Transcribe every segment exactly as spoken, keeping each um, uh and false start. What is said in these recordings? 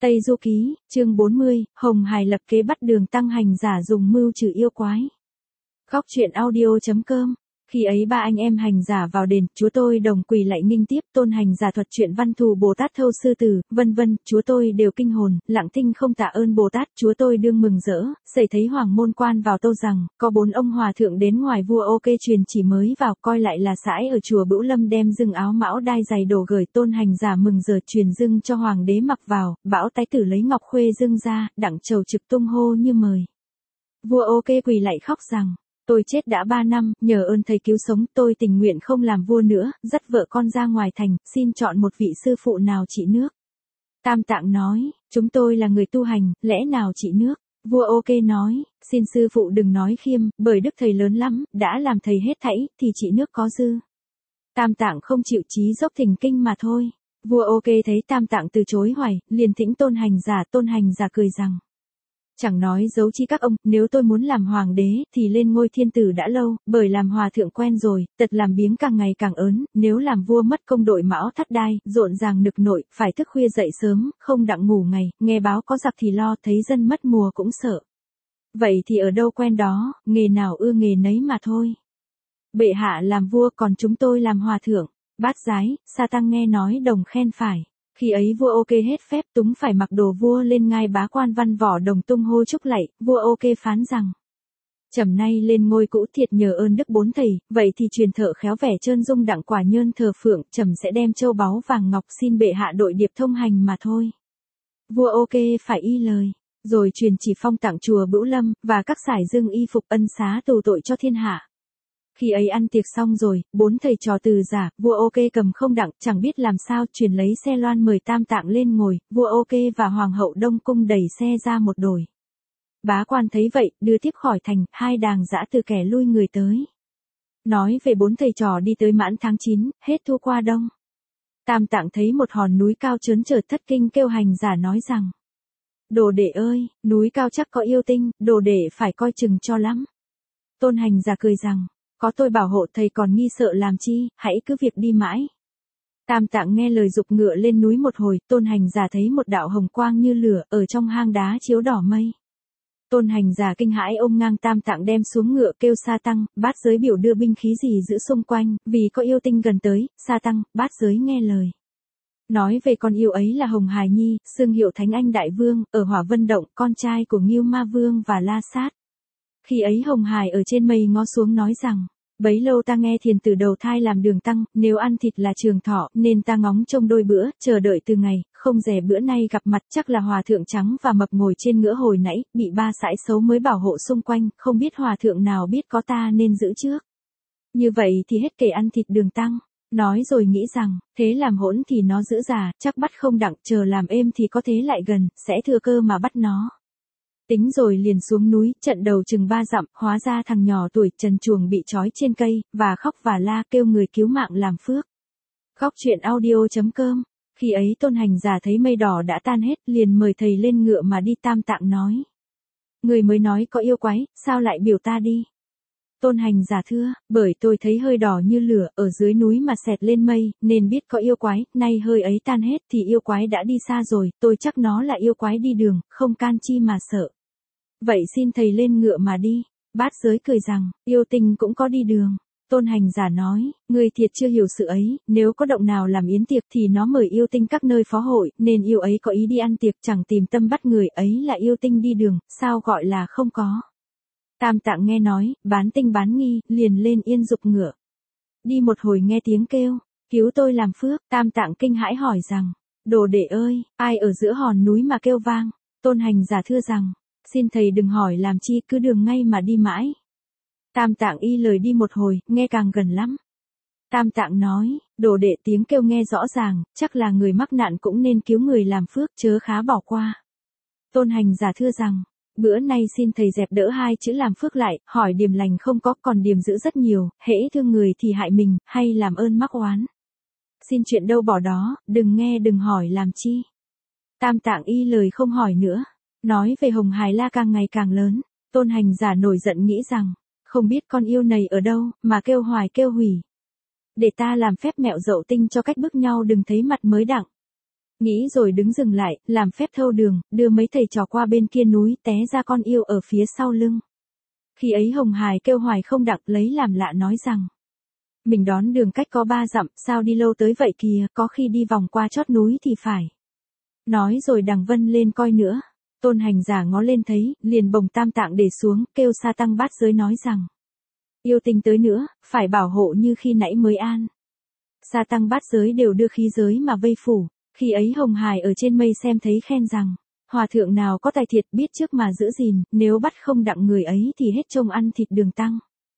Tây Du Ký, chương bốn mươi, Hồng Hải lập kế bắt Đường Tăng hành giả dùng mưu trừ yêu quái. Góc truyện audio.com. Khi ấy ba anh em hành giả vào đền, chúa tôi đồng quỳ lạy nghinh tiếp, tôn hành giả thuật chuyện văn thù Bồ Tát thâu sư tử, vân vân, chúa tôi đều kinh hồn, lặng thinh không tạ ơn Bồ Tát, chúa tôi đương mừng rỡ, xảy thấy hoàng môn quan vào tâu rằng, có bốn ông hòa thượng đến ngoài vua ok truyền chỉ mới vào, coi lại là sãi ở chùa Bửu Lâm đem dưng áo mão đai giày đổ gởi, tôn hành giả mừng giờ truyền dưng cho hoàng đế mặc vào, bảo tái tử lấy ngọc khuê dưng ra, đặng trầu trực tung hô như mời. Vua ok quỳ lạy khóc rằng, tôi chết đã ba năm, nhờ ơn thầy cứu sống, tôi tình nguyện không làm vua nữa, dắt vợ con ra ngoài thành, xin chọn một vị sư phụ nào trị nước. Tam Tạng nói, chúng tôi là người tu hành, lẽ nào trị nước? Vua ok nói, xin sư phụ đừng nói khiêm, bởi đức thầy lớn lắm, đã làm thầy hết thảy, thì trị nước có dư. Tam Tạng không chịu chí dốc thỉnh kinh mà thôi. Vua ok thấy Tam Tạng từ chối hoài, liền thỉnh tôn hành giả, tôn hành giả cười rằng, chẳng nói giấu chi các ông, nếu tôi muốn làm hoàng đế, thì lên ngôi thiên tử đã lâu, bởi làm hòa thượng quen rồi, tật làm biếng càng ngày càng ớn, nếu làm vua mất công đội mão thắt đai, rộn ràng nực nội, phải thức khuya dậy sớm, không đặng ngủ ngày, nghe báo có giặc thì lo, thấy dân mất mùa cũng sợ. Vậy thì ở đâu quen đó, nghề nào ưa nghề nấy mà thôi. Bệ hạ làm vua còn chúng tôi làm hòa thượng. Bát Giái, Sa Tăng nghe nói đồng khen phải. Khi ấy vua ok hết phép túng phải mặc đồ vua lên ngai bá quan văn võ đồng tung hô chúc lạy, vua ok phán rằng, trầm nay lên ngôi cũ thiệt nhờ ơn đức bốn thầy, vậy thì truyền thợ khéo vẻ trơn dung đặng quả nhơn thờ phượng, trầm sẽ đem châu báu vàng ngọc xin bệ hạ đội điệp thông hành mà thôi. Vua ok phải y lời, rồi truyền chỉ phong tặng chùa Bửu Lâm, và các sải dương y phục ân xá tù tội cho thiên hạ. Khi ấy ăn tiệc xong rồi, bốn thầy trò từ giả, vua ok cầm không đặng, chẳng biết làm sao, truyền lấy xe loan mời Tam Tạng lên ngồi, vua ok và hoàng hậu Đông Cung đẩy xe ra một đồi. Bá quan thấy vậy, đưa tiếp khỏi thành, hai đàng dã từ kẻ lui người tới. Nói về bốn thầy trò đi tới mãn tháng chín, hết thu qua đông. Tam Tạng thấy một hòn núi cao trớn chợt thất kinh kêu hành giả nói rằng, đồ đệ ơi, núi cao chắc có yêu tinh, đồ đệ phải coi chừng cho lắm. Tôn hành giả cười rằng, có tôi bảo hộ thầy còn nghi sợ làm chi, hãy cứ việc đi mãi. Tam Tạng nghe lời giục ngựa lên núi một hồi, tôn hành giả thấy một đạo hồng quang như lửa, ở trong hang đá chiếu đỏ mây. Tôn hành giả kinh hãi ôm ngang Tam Tạng đem xuống ngựa kêu Sa Tăng, Bát Giới biểu đưa binh khí gì giữ xung quanh, vì có yêu tinh gần tới, Sa Tăng, Bát Giới nghe lời. Nói về con yêu ấy là Hồng Hải Nhi, xưng hiệu Thánh Anh Đại Vương, ở Hỏa Vân Động, con trai của Ngưu Ma Vương và La Sát. Khi ấy Hồng Hải ở trên mây ngó xuống nói rằng, bấy lâu ta nghe thiền từ đầu thai làm Đường Tăng, nếu ăn thịt là trường thọ, nên ta ngóng trông đôi bữa, chờ đợi từ ngày, không dè bữa nay gặp mặt chắc là hòa thượng trắng và mập ngồi trên ngựa hồi nãy, bị ba sãi xấu mới bảo hộ xung quanh, không biết hòa thượng nào biết có ta nên giữ trước. Như vậy thì hết kể ăn thịt Đường Tăng. Nói rồi nghĩ rằng, thế làm hỗn thì nó giữ già, chắc bắt không đặng, chờ làm êm thì có thế lại gần, sẽ thừa cơ mà bắt nó. Tính rồi liền xuống núi, trận đầu chừng ba dặm, hóa ra thằng nhỏ tuổi trần truồng bị trói trên cây, và khóc và la kêu người cứu mạng làm phước. Góc truyện audio.com. Khi ấy tôn hành giả thấy mây đỏ đã tan hết, liền mời thầy lên ngựa mà đi. Tam Tạng nói, người mới nói có yêu quái, sao lại biểu ta đi? Tôn hành giả thưa, bởi tôi thấy hơi đỏ như lửa, ở dưới núi mà xẹt lên mây, nên biết có yêu quái, nay hơi ấy tan hết thì yêu quái đã đi xa rồi, tôi chắc nó là yêu quái đi đường, không can chi mà sợ. Vậy xin thầy lên ngựa mà đi. Bát Giới cười rằng, yêu tinh cũng có đi đường. Tôn hành giả nói, người thiệt chưa hiểu sự ấy, nếu có động nào làm yến tiệc thì nó mời yêu tinh các nơi phó hội, nên yêu ấy có ý đi ăn tiệc chẳng tìm tâm bắt người ấy là yêu tinh đi đường, sao gọi là không có. Tam Tạng nghe nói, bán tinh bán nghi, liền lên yên dục ngựa. Đi một hồi nghe tiếng kêu, cứu tôi làm phước, Tam Tạng kinh hãi hỏi rằng, đồ đệ ơi, ai ở giữa hòn núi mà kêu vang? Tôn hành giả thưa rằng, xin thầy đừng hỏi làm chi, cứ đường ngay mà đi mãi. Tam Tạng y lời đi một hồi, nghe càng gần lắm. Tam Tạng nói, đồ đệ tiếng kêu nghe rõ ràng, chắc là người mắc nạn cũng nên cứu người làm phước, chớ khá bỏ qua. Tôn hành giả thưa rằng, bữa nay xin thầy dẹp đỡ hai chữ làm phước lại, hỏi điềm lành không có, còn điềm dữ rất nhiều, hễ thương người thì hại mình, hay làm ơn mắc oán. Xin chuyện đâu bỏ đó, đừng nghe đừng hỏi làm chi. Tam Tạng y lời không hỏi nữa. Nói về Hồng Hải La càng ngày càng lớn, tôn hành giả nổi giận nghĩ rằng, không biết con yêu này ở đâu, mà kêu hoài kêu hủy. Để ta làm phép mẹo dậu tinh cho cách bước nhau đừng thấy mặt mới đặng. Nghĩ rồi đứng dừng lại, làm phép thâu đường, đưa mấy thầy trò qua bên kia núi té ra con yêu ở phía sau lưng. Khi ấy Hồng Hải kêu hoài không đặng lấy làm lạ nói rằng. Mình đón đường cách có ba dặm, sao đi lâu tới vậy kìa, có khi đi vòng qua chót núi thì phải. Nói rồi đằng vân lên coi nữa. Tôn hành giả ngó lên thấy, liền bồng tam tạng để xuống, kêu Sa Tăng Bát Giới nói rằng. Yêu tinh tới nữa, phải bảo hộ như khi nãy mới an. Sa Tăng Bát Giới đều đưa khí giới mà vây phủ. Khi ấy Hồng Hải ở trên mây xem thấy khen rằng. Hòa thượng nào có tài thiệt biết trước mà giữ gìn, nếu bắt không đặng người ấy thì hết trông ăn thịt đường tăng.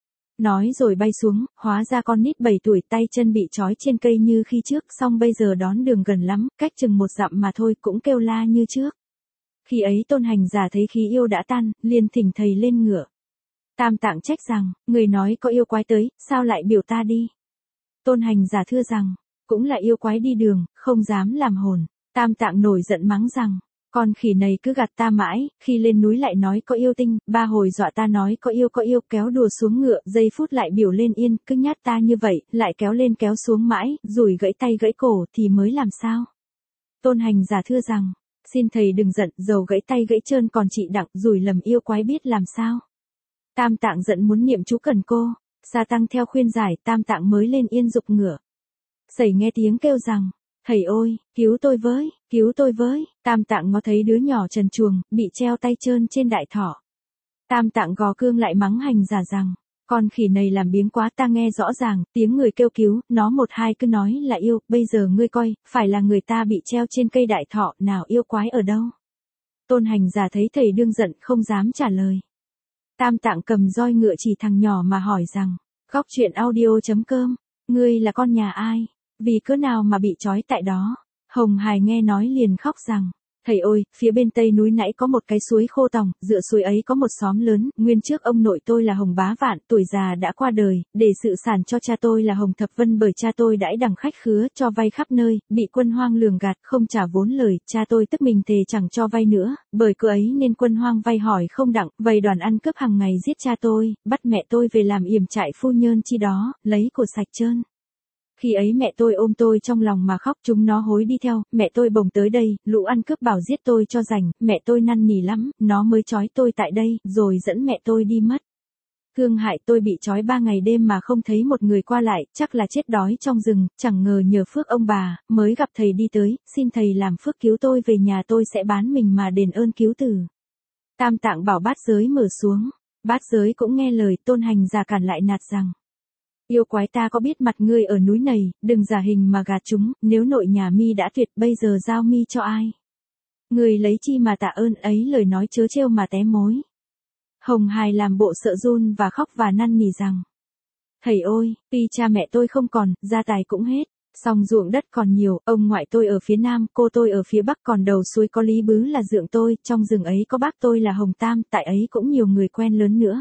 Nói rồi bay xuống, hóa ra con nít bảy tuổi tay chân bị trói trên cây như khi trước, xong bây giờ đón đường gần lắm, cách chừng một dặm mà thôi cũng kêu la như trước. Khi ấy Tôn hành giả thấy khí yêu đã tan, liền thỉnh thầy lên ngựa. Tam Tạng trách rằng, người nói có yêu quái tới, sao lại biểu ta đi? Tôn hành giả thưa rằng, cũng là yêu quái đi đường, không dám làm hồn. Tam Tạng nổi giận mắng rằng, con khỉ này cứ gạt ta mãi, khi lên núi lại nói có yêu tinh, ba hồi dọa ta nói có yêu có yêu, kéo đùa xuống ngựa, giây phút lại biểu lên yên, cứ nhát ta như vậy, lại kéo lên kéo xuống mãi, rủi gãy tay gãy cổ thì mới làm sao? Tôn hành giả thưa rằng, xin thầy đừng giận, dầu gãy tay gãy trơn còn chị đặng, rủi lầm yêu quái biết làm sao? Tam Tạng giận muốn niệm chú cần cô, Sa Tăng theo khuyên giải, Tam Tạng mới lên yên dục ngựa. Sẩy nghe tiếng kêu rằng, thầy ôi, cứu tôi với, cứu tôi với. Tam Tạng ngó thấy đứa nhỏ trần truồng, bị treo tay trơn trên đại thọ. Tam Tạng gò cương lại mắng hành giả rằng, con khỉ này làm biếng quá, ta nghe rõ ràng, tiếng người kêu cứu, nó một hai cứ nói là yêu, bây giờ ngươi coi, phải là người ta bị treo trên cây đại thọ, nào yêu quái ở đâu. Tôn hành giả thấy thầy đương giận không dám trả lời. Tam Tạng cầm roi ngựa chỉ thằng nhỏ mà hỏi rằng, góc truyện audio chấm com, ngươi là con nhà ai? Vì cớ nào mà bị trói tại đó? Hồng Hải nghe nói liền khóc rằng, thầy ơi, phía bên tây núi nãy có một cái suối khô tòng, dựa suối ấy có một xóm lớn, nguyên trước ông nội tôi là Hồng Bá Vạn, tuổi già đã qua đời, để sự sản cho cha tôi là Hồng Thập Vân, bởi cha tôi đãi đằng khách khứa, cho vay khắp nơi, bị quân hoang lường gạt, không trả vốn lời, cha tôi tức mình thề chẳng cho vay nữa, bởi cớ ấy nên quân hoang vay hỏi không đặng, vầy đoàn ăn cướp hàng ngày giết cha tôi, bắt mẹ tôi về làm yểm trại phu nhơn chi đó, lấy của sạch trơn. Khi ấy mẹ tôi ôm tôi trong lòng mà khóc, chúng nó hối đi theo, mẹ tôi bồng tới đây, lũ ăn cướp bảo giết tôi cho rảnh, mẹ tôi năn nỉ lắm, nó mới trói tôi tại đây, rồi dẫn mẹ tôi đi mất. Thương hại tôi bị trói ba ngày đêm mà không thấy một người qua lại, chắc là chết đói trong rừng, chẳng ngờ nhờ phước ông bà, mới gặp thầy đi tới, xin thầy làm phước cứu tôi về nhà, tôi sẽ bán mình mà đền ơn cứu tử. Tam Tạng bảo Bát Giới mở xuống, Bát Giới cũng nghe lời. Tôn hành giả cản lại nạt rằng, yêu quái ta có biết mặt ngươi ở núi này, đừng giả hình mà gạt chúng, nếu nội nhà mi đã tuyệt, bây giờ giao mi cho ai? Ngươi lấy chi mà tạ ơn ấy, lời nói chớ trêu mà té mối. Hồng Hải làm bộ sợ run và khóc và năn nỉ rằng, thầy ơi, tuy cha mẹ tôi không còn, gia tài cũng hết, song ruộng đất còn nhiều, ông ngoại tôi ở phía nam, cô tôi ở phía bắc, còn đầu suối có Lý Bứ là dượng tôi, trong rừng ấy có bác tôi là Hồng Tam, tại ấy cũng nhiều người quen lớn nữa.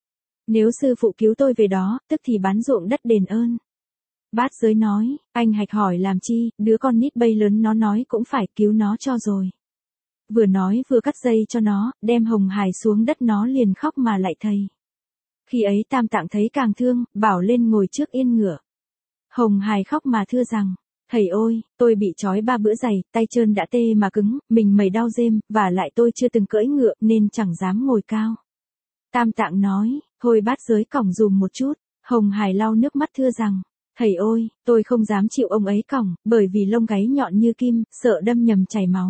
Nếu sư phụ cứu tôi về đó, tức thì bán ruộng đất đền ơn. Bát Giới nói, anh hạch hỏi làm chi, đứa con nít bay lớn nó nói cũng phải cứu nó cho rồi. Vừa nói vừa cắt dây cho nó, đem Hồng Hải xuống đất, nó liền khóc mà lạy thầy. Khi ấy Tam Tạng thấy càng thương, bảo lên ngồi trước yên ngựa. Hồng Hải khóc mà thưa rằng, thầy ơi, tôi bị trói ba bữa dày, tay chân đã tê mà cứng, mình mẩy đau rêm, và lại tôi chưa từng cưỡi ngựa nên chẳng dám ngồi cao. Tam Tạng nói, thôi Bát Giới cõng dùm một chút. Hồng Hải lau nước mắt thưa rằng, thầy ơi, tôi không dám chịu ông ấy cõng, bởi vì lông gáy nhọn như kim, sợ đâm nhầm chảy máu.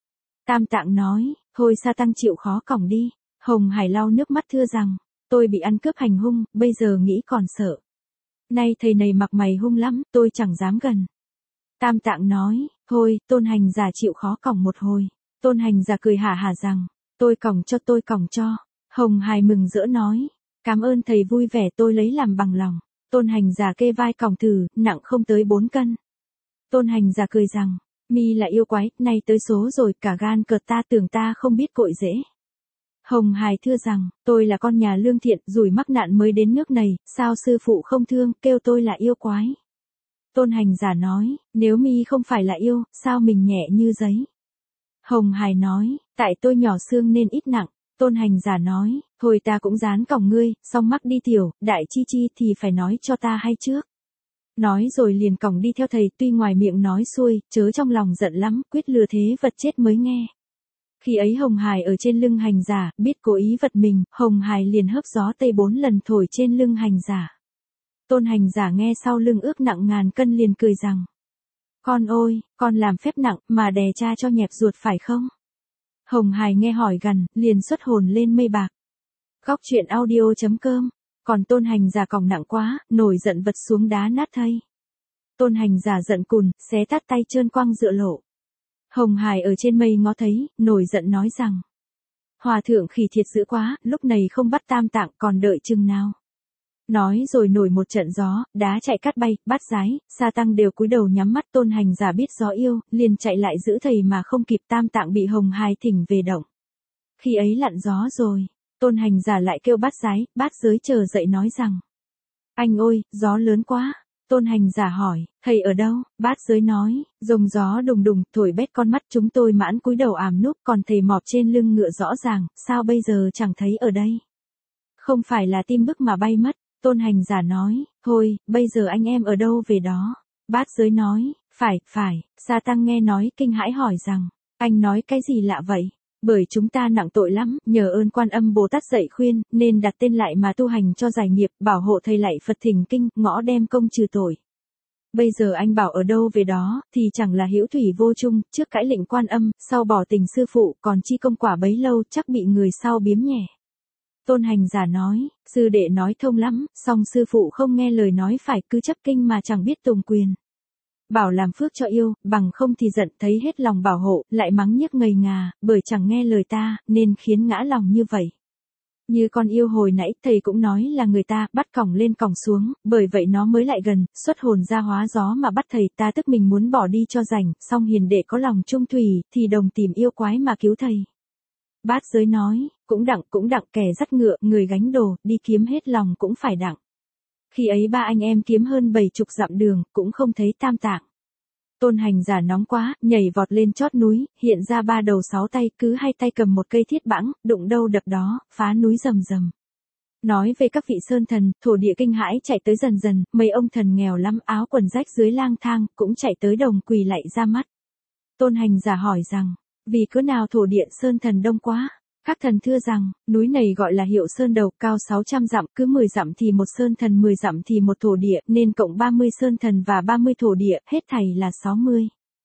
Tam Tạng nói, thôi Sa Tăng chịu khó cõng đi. Hồng Hải lau nước mắt thưa rằng, tôi bị ăn cướp hành hung, bây giờ nghĩ còn sợ. Nay thầy này mặc mày hung lắm, tôi chẳng dám gần. Tam Tạng nói, thôi, Tôn hành giả chịu khó cõng một hồi. Tôn hành giả cười hả hả rằng, tôi cõng cho, tôi cõng cho. Hồng Hải mừng rỡ nói, cảm ơn thầy vui vẻ, tôi lấy làm bằng lòng. Tôn hành giả kê vai cõng thử, nặng không tới bốn cân. Tôn hành giả cười rằng, mi là yêu quái, nay tới số rồi, cả gan cợt ta, tưởng ta không biết cội dễ. Hồng Hải thưa rằng, tôi là con nhà lương thiện, rủi mắc nạn mới đến nước này, sao sư phụ không thương, kêu tôi là yêu quái. Tôn hành giả nói, nếu mi không phải là yêu, sao mình nhẹ như giấy. Hồng Hải nói, tại tôi nhỏ xương nên ít nặng. Tôn hành giả nói, thôi ta cũng dán còng ngươi, song mắc đi tiểu, đại chi chi thì phải nói cho ta hay trước. Nói rồi liền còng đi theo thầy, tuy ngoài miệng nói xuôi, chớ trong lòng giận lắm, quyết lừa thế vật chết mới nghe. Khi ấy Hồng Hải ở trên lưng hành giả, biết cố ý vật mình, Hồng Hải liền hấp gió tây bốn lần thổi trên lưng hành giả. Tôn hành giả nghe sau lưng ước nặng ngàn cân liền cười rằng: Con ôi, con làm phép nặng, mà đè cha cho nhẹp ruột phải không? Hồng Hải nghe hỏi gằn, liền xuất hồn lên mây bạc. Góc truyện audio chấm com. Còn tôn hành giả còng nặng quá, nổi giận vật xuống đá nát thây. Tôn hành giả giận cùn, xé tát tay trơn quăng dựa lộ. Hồng Hải ở trên mây ngó thấy, nổi giận nói rằng: Hòa thượng khỉ thiệt dữ quá, lúc này không bắt tam tạng còn đợi chừng nào. Nói rồi nổi một trận gió, đá chạy cát bay, bát giái, sa tăng đều cúi đầu nhắm mắt. Tôn hành giả biết gió yêu, liền chạy lại giữ thầy mà không kịp, tam tạng bị Hồng Hải thỉnh về động. Khi ấy lặn gió rồi, tôn hành giả lại kêu bát giái, bát giới chờ dậy nói rằng: Anh ôi, gió lớn quá. Tôn hành giả hỏi, thầy ở đâu? Bát giới nói, rồng gió đùng đùng, thổi bét con mắt chúng tôi mãn cúi đầu ảm núp, còn thầy mọp trên lưng ngựa rõ ràng, sao bây giờ chẳng thấy ở đây? Không phải là tim bức mà bay mất. Tôn hành giả nói, thôi, bây giờ anh em ở đâu về đó? Bát giới nói, phải, phải. Sa tăng nghe nói kinh hãi hỏi rằng, anh nói cái gì lạ vậy? Bởi chúng ta nặng tội lắm, nhờ ơn Quan Âm Bồ Tát dạy khuyên, nên đặt tên lại mà tu hành cho giải nghiệp, bảo hộ thầy lạy Phật thỉnh kinh, ngõ đem công trừ tội. Bây giờ anh bảo ở đâu về đó, thì chẳng là hữu thủy vô chung, trước cãi lệnh Quan Âm, sau bỏ tình sư phụ, còn chi công quả bấy lâu, chắc bị người sau biếm nhẹ. Tôn hành giả nói, sư đệ nói thông lắm, song sư phụ không nghe lời nói phải, cứ chấp kinh mà chẳng biết tùng quyền. Bảo làm phước cho yêu, bằng không thì giận, thấy hết lòng bảo hộ, lại mắng nhiếc ngây ngà, bởi chẳng nghe lời ta, nên khiến ngã lòng như vậy. Như con yêu hồi nãy, thầy cũng nói là người ta, bắt còng lên còng xuống, bởi vậy nó mới lại gần, xuất hồn ra hóa gió mà bắt thầy, ta tức mình muốn bỏ đi cho rảnh, song hiền đệ có lòng trung thủy, thì đồng tìm yêu quái mà cứu thầy. Bát giới nói, cũng đặng cũng đặng, kẻ dắt ngựa, người gánh đồ, đi kiếm hết lòng cũng phải đặng. Khi ấy ba anh em kiếm hơn bảy chục dặm đường, cũng không thấy tam tạng. Tôn hành giả nóng quá, nhảy vọt lên chót núi, hiện ra ba đầu sáu tay, cứ hai tay cầm một cây thiết bẵng, đụng đâu đập đó, phá núi rầm rầm. Nói về các vị sơn thần, thổ địa kinh hãi chạy tới dần dần, mấy ông thần nghèo lắm áo quần rách dưới lang thang, cũng chạy tới đồng quỳ lạy ra mắt. Tôn hành giả hỏi rằng, vì cớ nào thổ địa sơn thần đông quá? Các thần thưa rằng, núi này gọi là Hiệu Sơn Đầu, cao sáu trăm dặm, cứ mười dặm thì một sơn thần, mười dặm thì một thổ địa, nên cộng ba mươi sơn thần và ba mươi thổ địa, hết thảy là sáu mươi.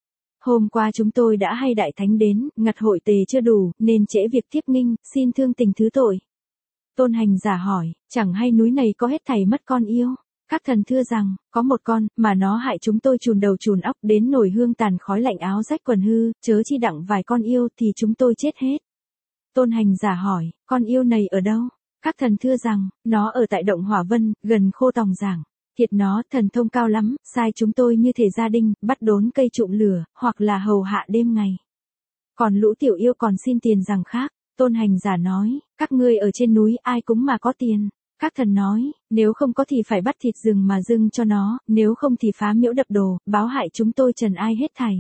Hôm qua chúng tôi đã hay đại thánh đến, ngặt hội tề chưa đủ, nên trễ việc tiếp nghinh, xin thương tình thứ tội. Tôn hành giả hỏi, chẳng hay núi này có hết thảy mất con yêu? Các thần thưa rằng, có một con, mà nó hại chúng tôi chùn đầu chùn óc, đến nổi hương tàn khói lạnh áo rách quần hư, chớ chi đặng vài con yêu thì chúng tôi chết hết. Tôn hành giả hỏi, con yêu này ở đâu? Các thần thưa rằng, nó ở tại động Hỏa Vân, gần Khô Tòng Giảng. Thiệt nó, thần thông cao lắm, sai chúng tôi như thể gia đình, bắt đốn cây trụm lửa, hoặc là hầu hạ đêm ngày. Còn lũ tiểu yêu còn xin tiền rằng khác. Tôn hành giả nói, các ngươi ở trên núi ai cũng mà có tiền. Các thần nói, nếu không có thì phải bắt thịt rừng mà dâng cho nó, nếu không thì phá miễu đập đồ, báo hại chúng tôi trần ai hết thảy.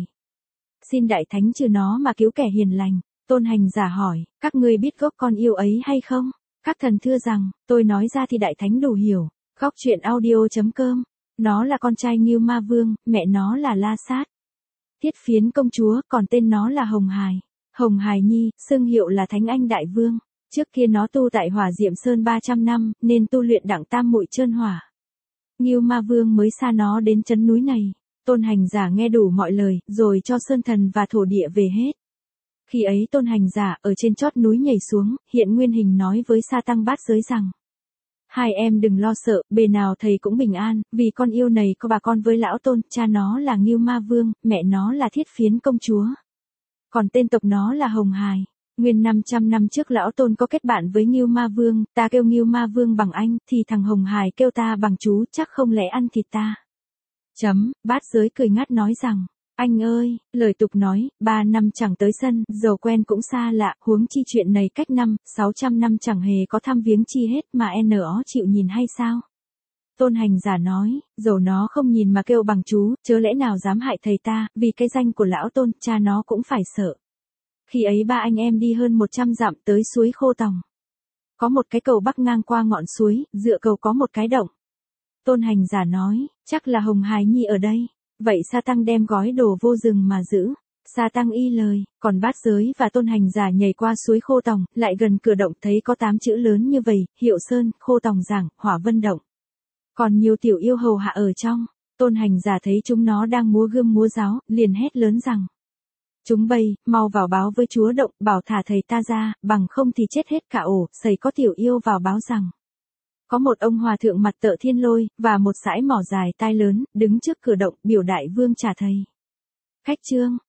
Xin đại thánh trừ nó mà cứu kẻ hiền lành. Tôn hành giả hỏi, các ngươi biết gốc con yêu ấy hay không? Các thần thưa rằng, tôi nói ra thì đại thánh đủ hiểu. Góc truyện audio chấm com. Nó là con trai Ngưu Ma Vương, mẹ nó là La Sát. Thiết Phiến công chúa, còn tên nó là Hồng Hải. Hồng Hải Nhi, xưng hiệu là Thánh Anh Đại Vương. Trước kia nó tu tại Hỏa Diệm Sơn ba trăm năm, nên tu luyện đẳng tam muội trơn hỏa. Ngưu Ma Vương mới xa nó đến chấn núi này. Tôn hành giả nghe đủ mọi lời, rồi cho sơn thần và thổ địa về hết. Khi ấy tôn hành giả ở trên chót núi nhảy xuống, hiện nguyên hình nói với Sa Tăng Bát Giới rằng, hai em đừng lo sợ, bề nào thầy cũng bình an, vì con yêu này có bà con với lão Tôn, cha nó là Ngưu Ma Vương, mẹ nó là Thiết Phiến công chúa. Còn tên tộc nó là Hồng Hải. Nguyên năm trăm năm trước lão Tôn có kết bạn với Ngưu Ma Vương, ta kêu Ngưu Ma Vương bằng anh, thì thằng Hồng Hải kêu ta bằng chú, chắc không lẽ ăn thịt ta. Chấm, Bát Giới cười ngắt nói rằng, anh ơi, lời tục nói, ba năm chẳng tới sân, dầu quen cũng xa lạ, huống chi chuyện này cách năm, sáu trăm năm chẳng hề có thăm viếng chi hết mà nó chịu nhìn hay sao? Tôn hành giả nói, dầu nó không nhìn mà kêu bằng chú, chớ lẽ nào dám hại thầy ta, vì cái danh của lão Tôn, cha nó cũng phải sợ. Khi ấy ba anh em đi hơn một trăm dặm tới suối Khô Tòng. Có một cái cầu bắc ngang qua ngọn suối, dựa cầu có một cái động. Tôn hành giả nói, chắc là Hồng Hài Nhi ở đây. Vậy Sa Tăng đem gói đồ vô rừng mà giữ. Sa Tăng y lời, còn Bát Giới và Tôn hành giả nhảy qua suối Khô Tòng, lại gần cửa động thấy có tám chữ lớn như vậy, Hiệu Sơn, Khô Tòng Giảng, Hỏa Vân Động. Còn nhiều tiểu yêu hầu hạ ở trong. Tôn hành giả thấy chúng nó đang múa gươm múa giáo, liền hét lớn rằng. Chúng bay, mau vào báo với chúa động, bảo thả thầy ta ra, bằng không thì chết hết cả ổ. Sầy có tiểu yêu vào báo rằng. Có một ông hòa thượng mặt tợ thiên lôi, và một sải mỏ dài tai lớn, đứng trước cửa động, biểu đại vương trả thầy. Khách trương,